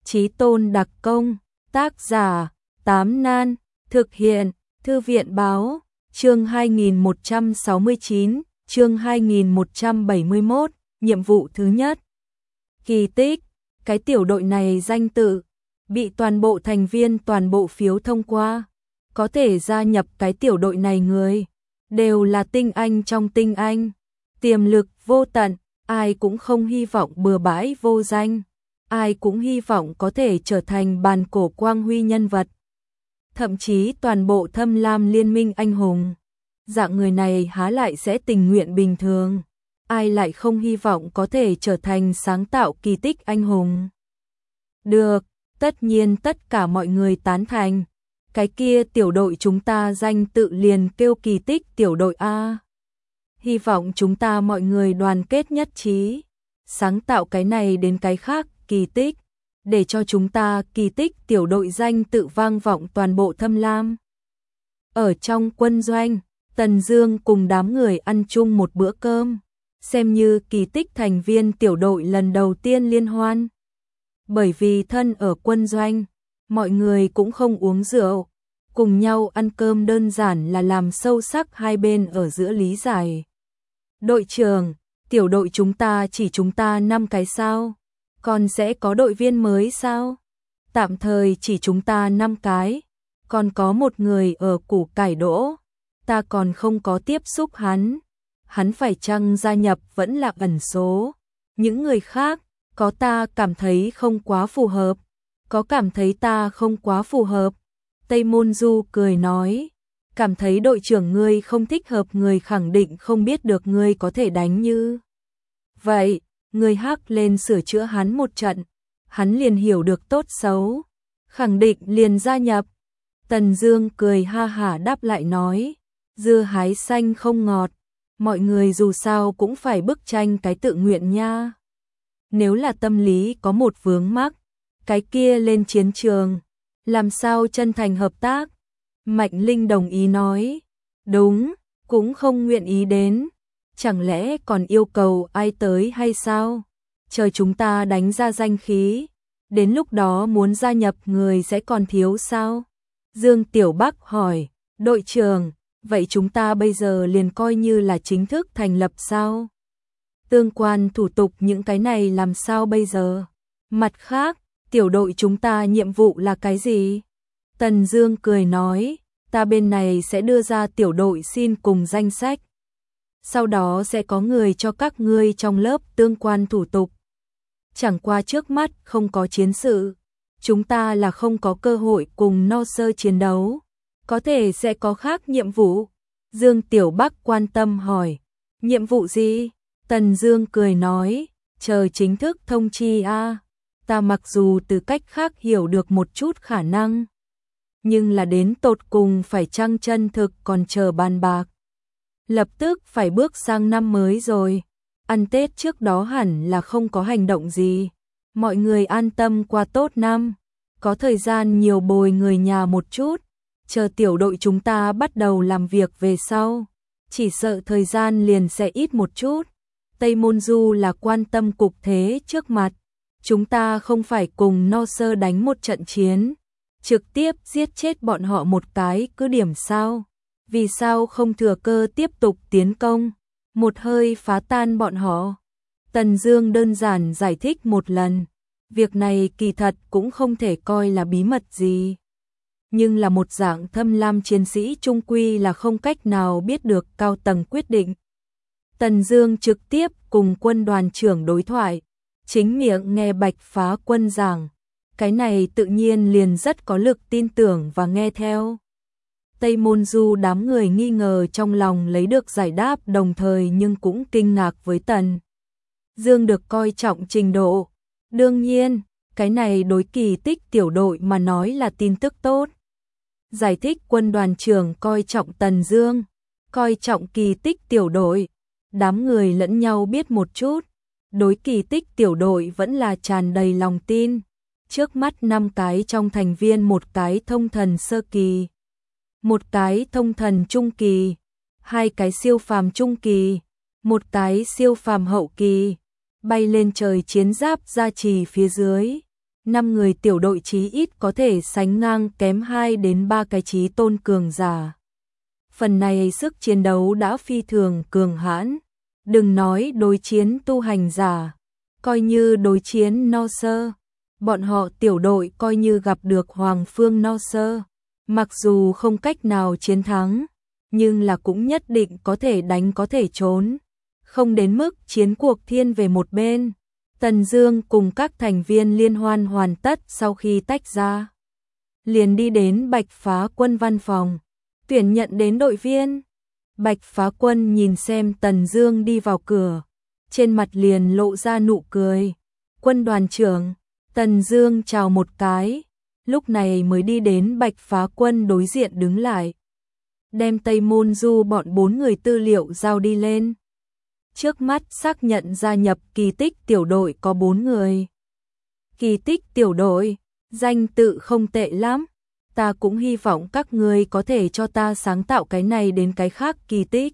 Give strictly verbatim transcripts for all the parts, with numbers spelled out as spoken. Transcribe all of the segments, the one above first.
Chí tôn đặc công, tác giả, Tám Nan, thực hiện, Thư viện báo, chương hai nghìn một trăm sáu mươi chín, chương hai nghìn một trăm bảy mươi mốt, nhiệm vụ thứ nhất. Kỳ tích, cái tiểu đội này danh tự, bị toàn bộ thành viên toàn bộ phiếu thông qua, có thể gia nhập cái tiểu đội này người, đều là tinh anh trong tinh anh, tiềm lực vô tận, ai cũng không hy vọng bừa bãi vô danh, ai cũng hy vọng có thể trở thành bàn cổ quang huy nhân vật. Thậm chí toàn bộ Thâm Lam liên minh anh hùng, dạng người này há lại sẽ tình nguyện bình thường, ai lại không hy vọng có thể trở thành sáng tạo kỳ tích anh hùng. Được, tất nhiên tất cả mọi người tán thành, cái kia tiểu đội chúng ta danh tự liền kêu kỳ tích tiểu đội A. Hy vọng chúng ta mọi người đoàn kết nhất trí, sáng tạo cái này đến cái khác kỳ tích, để cho chúng ta kỳ tích tiểu đội danh tự vang vọng toàn bộ Thâm Lam. Ở trong quân doanh, Tần Dương cùng đám người ăn chung một bữa cơm, xem như kỳ tích thành viên tiểu đội lần đầu tiên liên hoan. Bởi vì thân ở quân doanh, mọi người cũng không uống rượu, cùng nhau ăn cơm đơn giản là làm sâu sắc hai bên ở giữa lý giải. Đội trưởng, tiểu đội chúng ta chỉ chúng ta năm cái sao? Còn sẽ có đội viên mới sao? Tạm thời chỉ chúng ta năm cái, còn có một người ở củ cải đỗ, ta còn không có tiếp xúc hắn, hắn phải chăng gia nhập vẫn là ẩn số. Những người khác, có ta cảm thấy không quá phù hợp, có cảm thấy ta không quá phù hợp. Tây Môn Du cười nói, cảm thấy đội trưởng ngươi không thích hợp người khẳng định không biết được ngươi có thể đánh như vậy. Người hắc lên sửa chữa hắn một trận, hắn liền hiểu được tốt xấu, khẳng định liền gia nhập. Tần Dương cười ha hả đáp lại nói, dưa hái xanh không ngọt, mọi người dù sao cũng phải bức tranh cái tự nguyện nha. Nếu là tâm lý có một vướng mắc, cái kia lên chiến trường, làm sao chân thành hợp tác? Mạnh Linh đồng ý nói, đúng, cũng không nguyện ý đến. Chẳng lẽ còn yêu cầu ai tới hay sao? Chờ chúng ta đánh ra danh khí, đến lúc đó muốn gia nhập người sẽ còn thiếu sao? Dương Tiểu Bắc hỏi, đội trưởng, vậy chúng ta bây giờ liền coi như là chính thức thành lập sao? Tương quan thủ tục những cái này làm sao bây giờ? Mặt khác, tiểu đội chúng ta nhiệm vụ là cái gì? Tần Dương cười nói, ta bên này sẽ đưa ra tiểu đội xin cùng danh sách. Sau đó sẽ có người cho các ngươi trong lớp tương quan thủ tục. Chẳng qua trước mắt không có chiến sự, chúng ta là không có cơ hội cùng no sơ chiến đấu, có thể sẽ có khác nhiệm vụ. Dương Tiểu Bắc quan tâm hỏi, nhiệm vụ gì? Tần Dương cười nói, chờ chính thức thông chi a. Ta mặc dù từ cách khác hiểu được một chút khả năng, nhưng là đến tột cùng phải chăng chân thực còn chờ bàn bạc. Lập tức phải bước sang năm mới rồi, ăn Tết trước đó hẳn là không có hành động gì, mọi người an tâm qua tốt năm, có thời gian nhiều bồi người nhà một chút, chờ tiểu đội chúng ta bắt đầu làm việc về sau, chỉ sợ thời gian liền sẽ ít một chút. Tây Môn Du là quan tâm cục thế trước mặt, chúng ta không phải cùng no sơ đánh một trận chiến, trực tiếp giết chết bọn họ một cái cứ điểm sao? Vì sao không thừa cơ tiếp tục tiến công, một hơi phá tan bọn họ? Tần Dương đơn giản giải thích một lần, việc này kỳ thật cũng không thể coi là bí mật gì. Nhưng là một dạng Thâm Lam chiến sĩ trung quy là không cách nào biết được cao tầng quyết định. Tần Dương trực tiếp cùng quân đoàn trưởng đối thoại, chính miệng nghe Bạch Phá Quân giảng, cái này tự nhiên liền rất có lực tin tưởng và nghe theo. Tây Môn Du đám người nghi ngờ trong lòng lấy được giải đáp đồng thời nhưng cũng kinh ngạc với Tần Dương được coi trọng trình độ. Đương nhiên, cái này đối kỳ tích tiểu đội mà nói là tin tức tốt. Giải thích quân đoàn trưởng coi trọng Tần Dương, coi trọng kỳ tích tiểu đội, đám người lẫn nhau biết một chút, đối kỳ tích tiểu đội vẫn là tràn đầy lòng tin. Trước mắt năm cái trong thành viên một cái thông thần sơ kỳ, một cái thông thần trung kỳ, hai cái siêu phàm trung kỳ, một cái siêu phàm hậu kỳ, bay lên trời chiến giáp gia trì phía dưới, năm người tiểu đội chí ít có thể sánh ngang kém hai đến ba cái chí tôn cường giả. Phần này sức chiến đấu đã phi thường cường hãn, đừng nói đối chiến tu hành giả, coi như đối chiến no sơ, bọn họ tiểu đội coi như gặp được Hoàng Phương no sơ, mặc dù không cách nào chiến thắng, nhưng là cũng nhất định có thể đánh có thể trốn, không đến mức chiến cuộc thiên về một bên. Tần Dương cùng các thành viên liên hoan hoàn tất sau khi tách ra, liền đi đến Bạch Phá Quân văn phòng, tuyển nhận đến đội viên. Bạch Phá Quân nhìn xem Tần Dương đi vào cửa, trên mặt liền lộ ra nụ cười. Quân đoàn trưởng, Tần Dương chào một cái, lúc này mới đi đến Bạch Phá Quân đối diện đứng lại, đem Tây Môn Du bọn bốn người tư liệu giao đi lên. Trước mắt xác nhận gia nhập Kỳ Tích tiểu đội có bốn người. Kỳ Tích tiểu đội, danh tự không tệ lắm, ta cũng hy vọng các ngươi có thể cho ta sáng tạo cái này đến cái khác kỳ tích.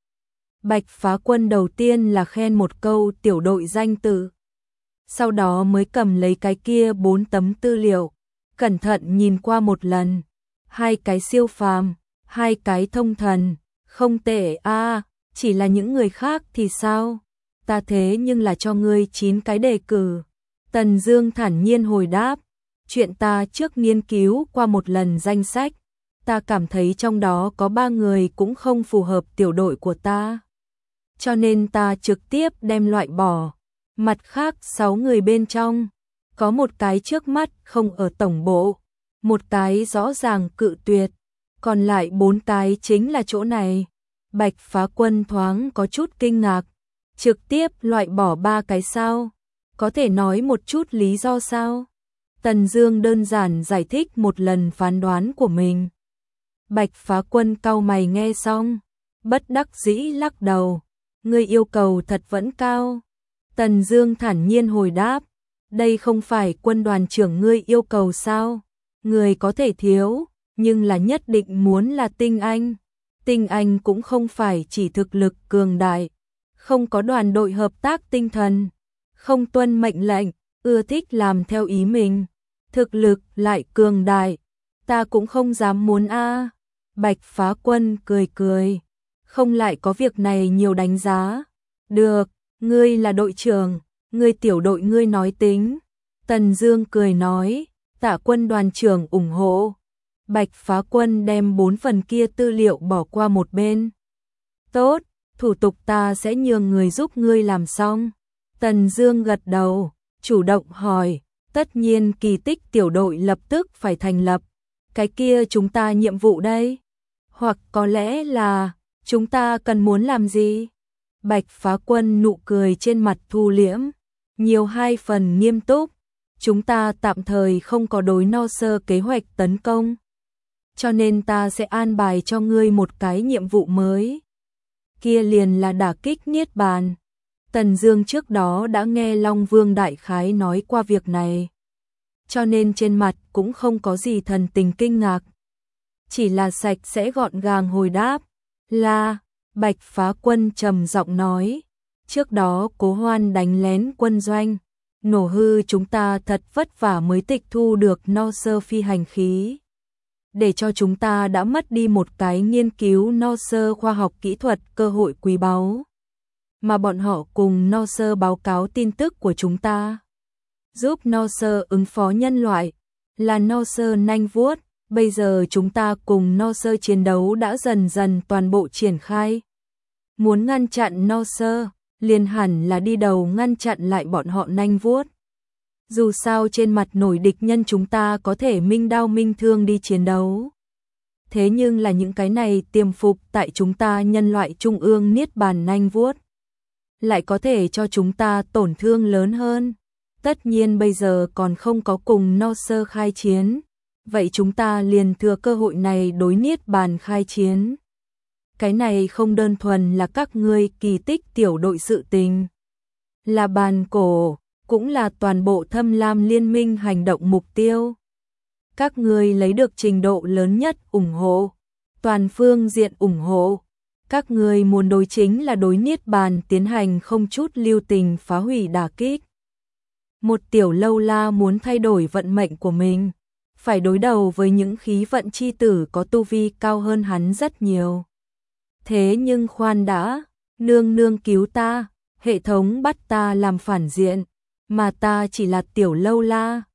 Bạch Phá Quân đầu tiên là khen một câu tiểu đội danh tự, sau đó mới cầm lấy cái kia bốn tấm tư liệu, cẩn thận nhìn qua một lần, hai cái siêu phàm, hai cái thông thần, không tệ a, à, chỉ là những người khác thì sao? Ta thế nhưng là cho ngươi chín cái đề cử. Tần Dương thản nhiên hồi đáp, chuyện ta trước nghiên cứu qua một lần danh sách, ta cảm thấy trong đó có ba người cũng không phù hợp tiểu đội của ta, cho nên ta trực tiếp đem loại bỏ. Mặt khác sáu người bên trong, có một cái trước mắt không ở tổng bộ, một cái rõ ràng cự tuyệt, còn lại bốn cái chính là chỗ này. Bạch Phá Quân thoáng có chút kinh ngạc, trực tiếp loại bỏ ba cái sao? Có thể nói một chút lý do sao? Tần Dương đơn giản giải thích một lần phán đoán của mình. Bạch Phá Quân cau mày nghe xong, bất đắc dĩ lắc đầu, ngươi yêu cầu thật vẫn cao. Tần Dương thản nhiên hồi đáp, đây không phải quân đoàn trưởng ngươi yêu cầu sao? Người có thể thiếu, nhưng là nhất định muốn là tinh anh. Tinh anh cũng không phải chỉ thực lực cường đại, không có đoàn đội hợp tác tinh thần, không tuân mệnh lệnh, ưa thích làm theo ý mình, thực lực lại cường đại, ta cũng không dám muốn a. À. Bạch Phá Quân cười cười, không lại có việc này nhiều đánh giá. Được, ngươi là đội trưởng, ngươi tiểu đội ngươi nói tính. Tần Dương cười nói, tạ quân đoàn trưởng ủng hộ. Bạch Phá Quân đem bốn phần kia tư liệu bỏ qua một bên. Tốt, thủ tục ta sẽ nhường người giúp ngươi làm xong. Tần Dương gật đầu, chủ động hỏi, tất nhiên Kỳ Tích tiểu đội lập tức phải thành lập. Cái kia chúng ta nhiệm vụ đây? Hoặc có lẽ là, chúng ta cần muốn làm gì? Bạch Phá Quân nụ cười trên mặt thu liễm, nhiều hai phần nghiêm túc. Chúng ta tạm thời không có đối no sơ kế hoạch tấn công, cho nên ta sẽ an bài cho ngươi một cái nhiệm vụ mới. Kia liền là đả kích niết bàn. Tần Dương trước đó đã nghe Long Vương đại khái nói qua việc này, cho nên trên mặt cũng không có gì thần tình kinh ngạc, chỉ là sạch sẽ gọn gàng hồi đáp, là. Bạch Phá Quân trầm giọng nói, trước đó Cố Hoan đánh lén quân doanh, nổ hư chúng ta thật vất vả mới tịch thu được no sơ phi hành khí, để cho chúng ta đã mất đi một cái nghiên cứu no sơ khoa học kỹ thuật cơ hội quý báu, mà bọn họ cùng no sơ báo cáo tin tức của chúng ta, giúp no sơ ứng phó nhân loại, là no sơ nanh vuốt. Bây giờ chúng ta cùng no sơ chiến đấu đã dần dần toàn bộ triển khai. Muốn ngăn chặn no sơ, liền hẳn là đi đầu ngăn chặn lại bọn họ nanh vuốt. Dù sao trên mặt nổi địch nhân chúng ta có thể minh đao minh thương đi chiến đấu. Thế nhưng là những cái này tiềm phục tại chúng ta nhân loại trung ương niết bàn nanh vuốt, lại có thể cho chúng ta tổn thương lớn hơn. Tất nhiên bây giờ còn không có cùng no sơ khai chiến, vậy chúng ta liền thừa cơ hội này đối niết bàn khai chiến. Cái này không đơn thuần là các ngươi Kỳ Tích tiểu đội sự tình, là bàn cổ, cũng là toàn bộ Thâm Lam liên minh hành động mục tiêu. Các ngươi lấy được trình độ lớn nhất ủng hộ, toàn phương diện ủng hộ. Các ngươi muốn đối chính là đối niết bàn tiến hành không chút lưu tình phá hủy đả kích. Một tiểu lâu la muốn thay đổi vận mệnh của mình, phải đối đầu với những khí vận chi tử có tu vi cao hơn hắn rất nhiều. Thế nhưng khoan đã, nương nương cứu ta, hệ thống bắt ta làm phản diện, mà ta chỉ là tiểu lâu la,